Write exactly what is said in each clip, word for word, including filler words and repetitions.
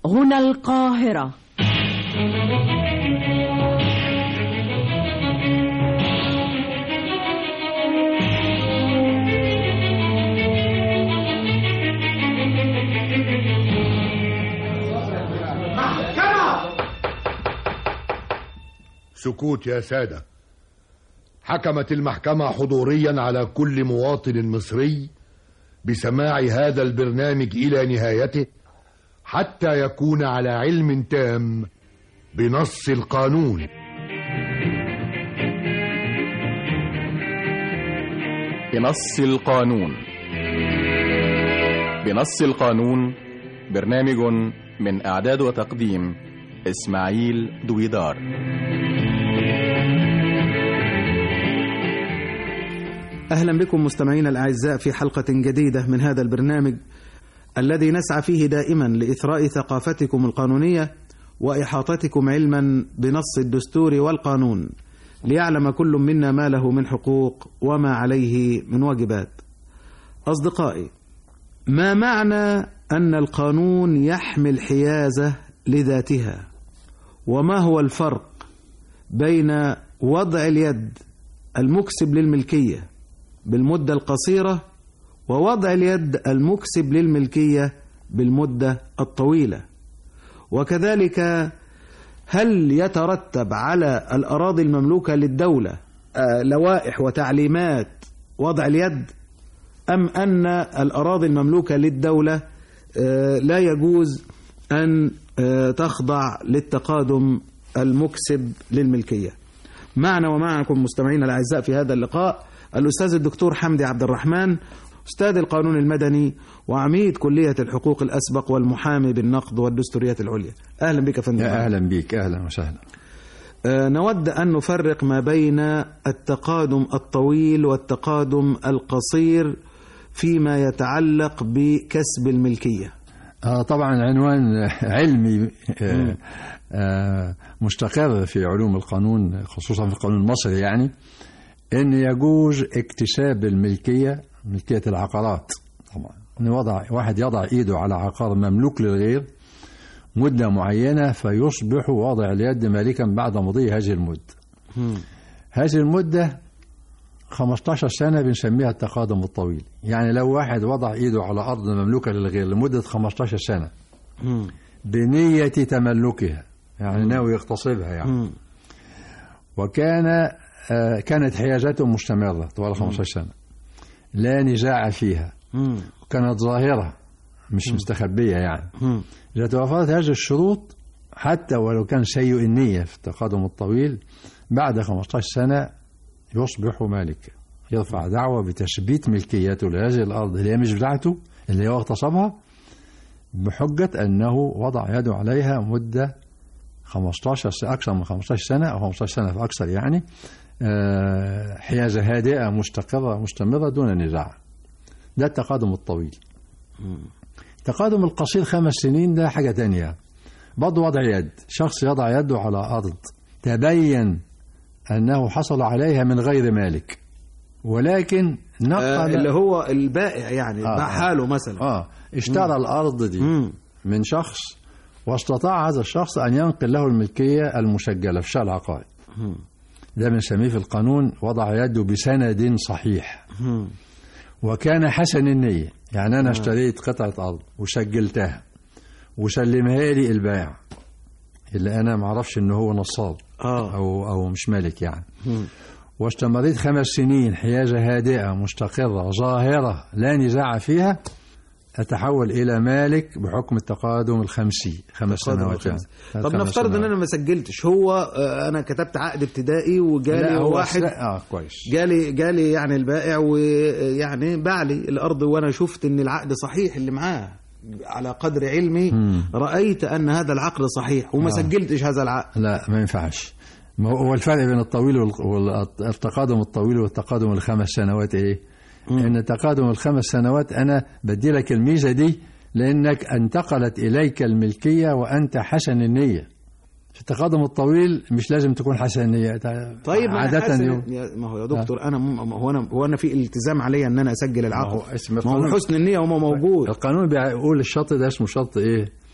هنا القاهرة. سكوت يا سادة. حكمت المحكمة حضوريا على كل مواطن مصري بسماع هذا البرنامج إلى نهايته حتى يكون على علم تام بنص القانون. بنص القانون. بنص القانون برنامج من إعداد وتقديم إسماعيل دويدار. أهلا بكم مستمعينا الأعزاء في حلقة جديدة من هذا البرنامج الذي نسعى فيه دائما لإثراء ثقافتكم القانونية وإحاطتكم علما بنص الدستور والقانون ليعلم كل منا ما له من حقوق وما عليه من واجبات. أصدقائي، ما معنى أن القانون يحمل حيازة لذاتها؟ وما هو الفرق بين وضع اليد المكسب للملكية بالمدة القصيرة ووضع اليد المكسب للملكية بالمدة الطويلة؟ وكذلك هل يترتب على الأراضي المملوكة للدولة لوائح وتعليمات وضع اليد، أم أن الأراضي المملوكة للدولة لا يجوز أن تخضع للتقادم المكسب للملكية؟ معنا ومعكم مستمعينا الأعزاء في هذا اللقاء الأستاذ الدكتور حمدي عبد الرحمن، أستاذ القانون المدني وعميد كلية الحقوق الأسبق والمحامي بالنقد والدستوريات العليا. أهلا بك فندم. أهلا بك. أهلا وسهلا. أه نود أن نفرق ما بين التقادم الطويل والتقادم القصير فيما يتعلق بكسب الملكية. آه طبعا عنوان علمي آه آه مستقر في علوم القانون، خصوصا في القانون المصري، يعني أن يجوز اكتساب الملكية، ملكية العقارات. طبعا أن وضع واحد يضع إيده على عقار مملوك للغير مدة معينة فيصبح واضع اليد مالكا بعد مضي هذه المدة. هذه المدة خمسة عشر سنة بنسميها التقادم الطويل. يعني لو واحد وضع إيده على أرض مملوكة للغير لمدة خمسة عشر سنة بنية تملكها، يعني ناوي يغتصبها يعني، وكان آه كانت حيازته مستمرة طوال خمسة عشر سنة لا نزاع فيها، وكانت ظاهرة مش مم. مستخبية يعني. مم. إذا توفرت هذه الشروط حتى ولو كان سيء النية في التقادم الطويل بعد خمسة عشر سنة يصبح مالك، يرفع دعوة بتثبيت ملكيته لهذه الأرض اللي هي مش بتاعته اللي هو اغتصبها بحجة أنه وضع يده عليها مدة خمسة عشر سنة، أكثر من خمسة عشر سنة أو خمسة عشر سنة فأكثر، يعني حيازة هادئة مستقرة مستمرة دون نزاع. ده التقادم الطويل. التقادم القصير خمس سنين ده حاجة تانية، برضه وضع يد، شخص يضع يده على أرض تبين أنه حصل عليها من غير مالك، ولكن نقل آه اللي هو البائع، يعني آه باع حاله مثلا، آه اشترى مم. الأرض دي مم. من شخص، واستطاع هذا الشخص أن ينقل له الملكية المسجلة في شأن العقائد. ده بنسميه في القانون وضع يده بسند صحيح. مم. وكان حسن النية، يعني أنا اشتريت قطعة أرض وسجلتها وسلمها لي البائع اللي أنا معرفش إنه هو نصاب آه. أو أو مش مالك يعني. مم. واستمريت خمس سنين حيازة هادئة مستقرة ظاهرة لا نزاع فيها، أتحول إلى مالك بحكم التقادم الخمسي، خمس سنوات يعني. طب نفترض إن أنا ما سجلتش، هو أنا كتبت عقد ابتدائي وجالي واحد آه كويس، جالي جالي يعني البائع ويعني باع لي الأرض، وأنا شفت إن العقد صحيح اللي معاه على قدر علمي. مم. رأيت أن هذا العقد صحيح وما آه. سجلتش هذا العقد. لا ما ينفعش. ما هو الفرق بين الطويل والتقادم الطويل والتقادم الخمس سنوات إيه؟ مم. إن التقادم الخمس سنوات أنا بدي لك الميزة دي لأنك انتقلت إليك الملكية وأنت حسن النية. في التقادم الطويل مش لازم تكون حسن النية. طيب عادة حسن ما هو يا دكتور آه. أنا هو أنا هو أنا في التزام علي أن أنا أسجل العقد. ما هو, ما هو حسن النية وما موجود. القانون بيقول الشرط ده اسمه شرط إيه؟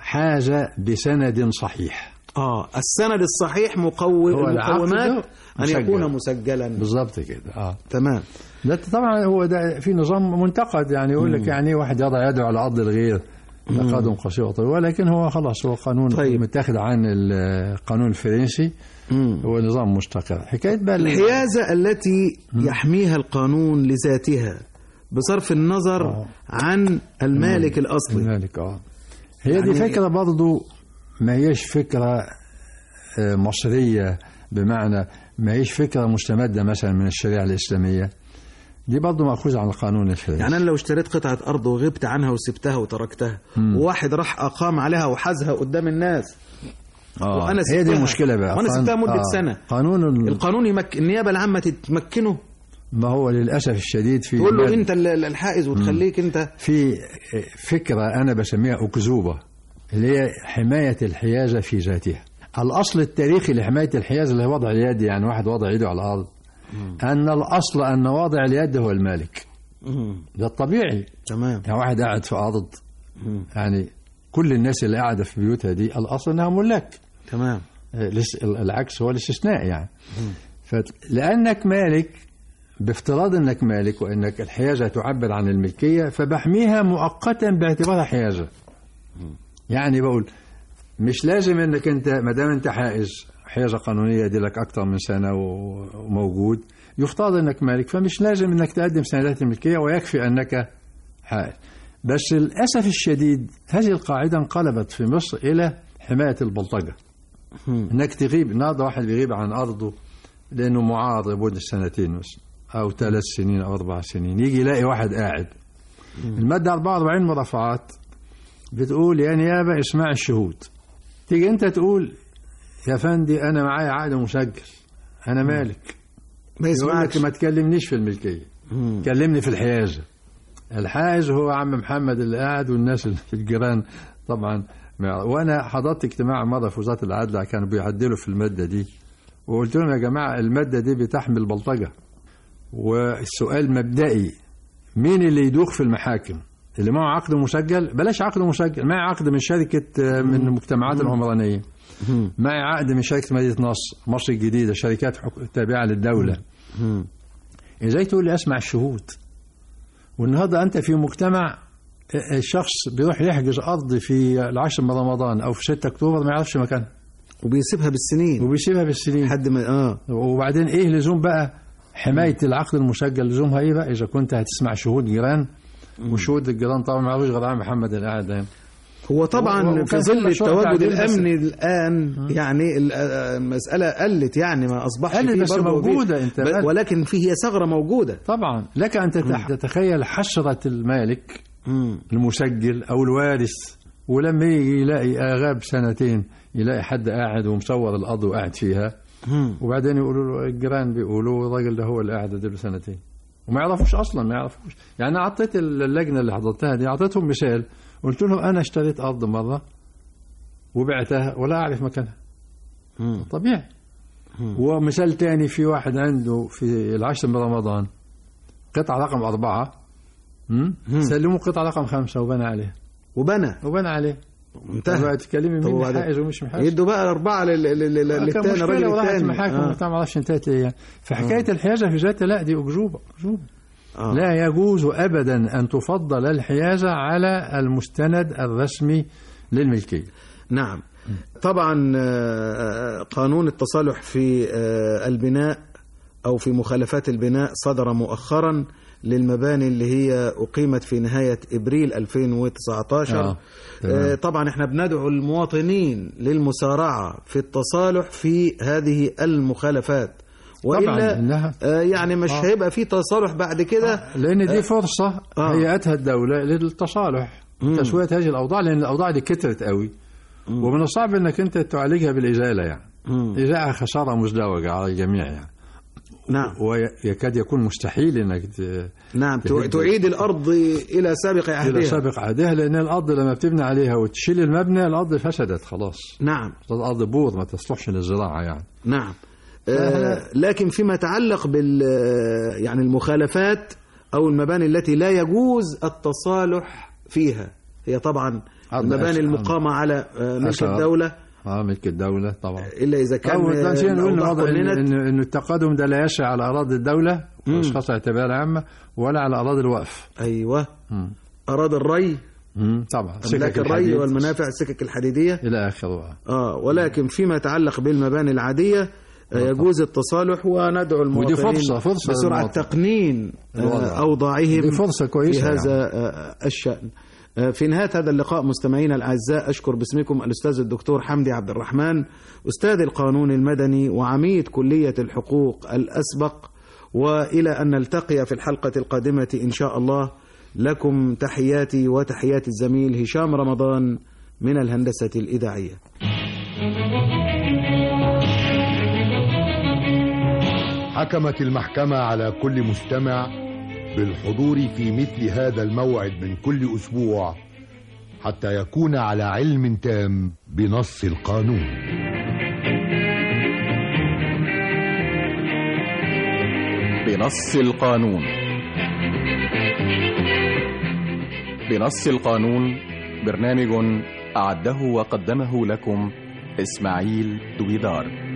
حاجة بسند صحيح. اه السند الصحيح مقوم هو المقومات أن مسجل. يكون مسجلا بالضبط كده. اه تمام. ده طبعا هو ده في نظام منتقد، يعني يقول لك يعني واحد يضع يده على أرض الغير قدم قصير وطويل، ولكن هو خلاص هو قانون طيب. متاخد عن القانون الفرنسي. مم. هو نظام مستقر. حكاية بقى الحيازة التي يحميها القانون لذاتها بصرف النظر آه. عن المالك الأصلي. المالك اه هي يعني دي فكرة برضو، ما هيش فكرة آه، مصرية، بمعنى ما هيش فكرة مستمدة مثلا من الشريعة الإسلامية، دي برضو مأخوذة عن القانون الفرنسي. يعني أنا لو اشتريت قطعة أرض وغبت عنها وسبتها وتركتها، وواحد راح أقام عليها وحازها قدام الناس، آه. وأنا هي دي سبتها. المشكلة بقى. وأنا قان- سبتها مدة آه. سنة. قانون ال- القانون يمك... النيابة العامة تتمكنه، ما هو للأسف الشديد في تقول له مادة- أنت ال- الحائز وتخليك أنت. في فكرة أنا بسميها أكذوبة، اللي هي حماية الحيازة في ذاتها. الأصل التاريخي لحماية الحيازة اللي هو وضع اليد، يعني واحد وضع يده على الأرض، أن الأصل أن واضع اليد هو المالك. ده الطبيعي. تمام. يعني واحد قاعد في أرض، يعني كل الناس اللي قاعدة في بيوتها دي الأصل أنها ملاك. تمام. الاس- العكس هو الاستثناء يعني. فلأنك مالك، بافتراض أنك مالك وأنك الحيازة تعبر عن الملكية، فبحميها مؤقتا باعتبارها حيازة. يعني بقول مش لازم أنك أنت ما دام أنت حائز حيازة قانونية دي لك أكثر من سنة وموجود، يفترض أنك مالك، فمش لازم أنك تقدم سندات الملكية، ويكفي أنك حائز. بس للأسف الشديد هذه القاعدة انقلبت في مصر إلى حماية البلطجة. انك تغيب، النهارده واحد بيغيب عن ارضه لانه معارض لمده سنتين مثلا او ثلاث سنين او اربع سنين، يجي يلاقي واحد قاعد. الماده أربعة وأربعين مرافعات بتقول يا نيابه اسمع الشهود. تيجي انت تقول يا فندي انا معايا عقد مسجل، انا مالك، ما يقول لك يسمعكش. ما تكلمنيش في الملكيه، كلمني في الحيازه. الحائز هو عم محمد اللي قاعد، والناس اللي في الجيران طبعا. وانا حضرت اجتماع مره في وزاره العدل كانوا بيعدلوا في الماده دي، وقلت لهم يا جماعه الماده دي بتحمل بلطجه. والسؤال مبدئي، مين اللي يدوخ في المحاكم؟ اللي معه عقد مسجل؟ بلاش عقد مسجل، معي عقد من شركه من المجتمعات العمرانيه، معي عقد من شركه مدينه نصر، مصر الجديده، شركات تابعه للدوله. ازاي تقول لي اسمع الشهود؟ والنهارده انت في مجتمع الشخص بيروح يحجز أرض في العاشر من رمضان أو في ستة أكتوبر ما يعرفش مكانها، وبيسيبها بالسنين وبيسيبها بالسنين لحد ما اه وبعدين إيه لزوم بقى حماية العقد المسجل؟ لزومها إيه بقى إذا كنت هتسمع شهود جيران؟ وشهود الجيران طبعا ما يعرفوش غير عم محمد اللي قاعد ده. هو طبعا و- في وكان ظل في مشروع التواجد تعديل بس- الامني الان يعني ال- المساله قلت، يعني ما اصبحش قلت فيه بس برضه موجودة فيه- أنت ب- بقى. ولكن فيه هي ثغره موجوده. طبعا لك أن تتح- تتخيل حسرة المالك مم. المسجل أو الوارث، ولما يجي يلاقي آغاب سنتين يلاقي حد قاعد ومصور الأرض وقاعد فيها، مم. وبعدين يقولوا له الجيران بيقولوا الراجل ده هو اللي قاعد له سنتين، وما يعرفوش اصلا، ما يعرفوش. يعني انا اعطيت اللجنه اللي حضرتها دي، اعطيتهم مثال، قلت لهم انا اشتريت ارض مره وبعتها ولا اعرف مكانها. مم. طبيعي. ومثال تاني، في واحد عنده في العاشر من رمضان قطعه رقم أربعة، مم؟ سلموا قطعه رقم خمسة وبنى عليها وبنى وبنى عليه. انتهى. بقى تكلمي طب مين وبعدين؟ حائز ومش محائز؟ يدوا بقى الاربعه لل- لل- لل- كان للتاني مشكلة الراجل وراحت الثاني. المحاكم وبتاع ما اعرفش انتهت ايه يعني. فحكايه الحيازه في ذاتها لا، دي اكذوبه اكذوبه. آه. لا يجوز ابدا ان تفضل الحيازه على المستند الرسمي للملكيه. نعم. طبعا آه، قانون التصالح في آه، البناء أو في مخالفات البناء صدر مؤخرا للمباني اللي هي أقيمت في نهاية إبريل ألفين وتسعة عشر. آه، آه، طبعا احنا بندعو المواطنين للمسارعة في التصالح في هذه المخالفات، وإلا إنها آه، يعني مش آه. هيبقى في تصالح بعد كده. لان دي فرصه آه. هيئتها الدوله للتصالح، تسويه هذه الاوضاع، لان الاوضاع دي كترت قوي، ومن الصعب انك انت تعالجها بالازاله يعني. مم. ازاله خساره مزدوجه على الجميع يعني. نعم ويكاد يكون مستحيل انك ت- نعم تهد- تعيد الأرض إلى سابق إلى عهدها. سابق عهدها، لأن الأرض لما بتبني عليها وتشيل المبنى الأرض فسدت خلاص، نعم الأرض بور ما تصلحش للزراعة يعني. نعم. آه لكن فيما يتعلق بال يعني المخالفات أو المباني التي لا يجوز التصالح فيها، هي طبعا أرض المباني أشغال. المقامة على آه، ملك أشغال. الدولة، اه ملك الدولة طبعا. إلا إذا كان أو آه، نسينا نقول الأوضاع إنه قننت. إنه إنه التقدم ده لا يشع على أراضي الدولة وأشخاص اعتبار عامة ولا على أراضي الوقف. أيوة. مم. أراضي الري، مم. طبعا أملاك الري الحديد والمنافع، السكك الحديدية. إلى آخره. آه ولكن فيما يتعلق بالمباني العادية آه، يجوز التصالح، وندعو المواطنين فرصة- فرصة بسرعة للمواطن. تقنين آه، الوضع. أوضاعهم دي فرصة كويسة في هذا يعني. آه، الشأن. آه، في نهاية هذا اللقاء مستمعينا الأعزاء، أشكر باسمكم الأستاذ الدكتور حمدي عبد الرحمن، أستاذ القانون المدني وعميد كلية الحقوق الأسبق، وإلى أن نلتقي في الحلقة القادمة إن شاء الله، لكم تحياتي وتحيات الزميل هشام رمضان من الهندسة الإذاعية. حكمت المحكمة على كل مستمع بالحضور في مثل هذا الموعد من كل أسبوع حتى يكون على علم تام بنص القانون. بنص القانون. بنص القانون برنامج أعده وقدمه لكم إسماعيل دويدار.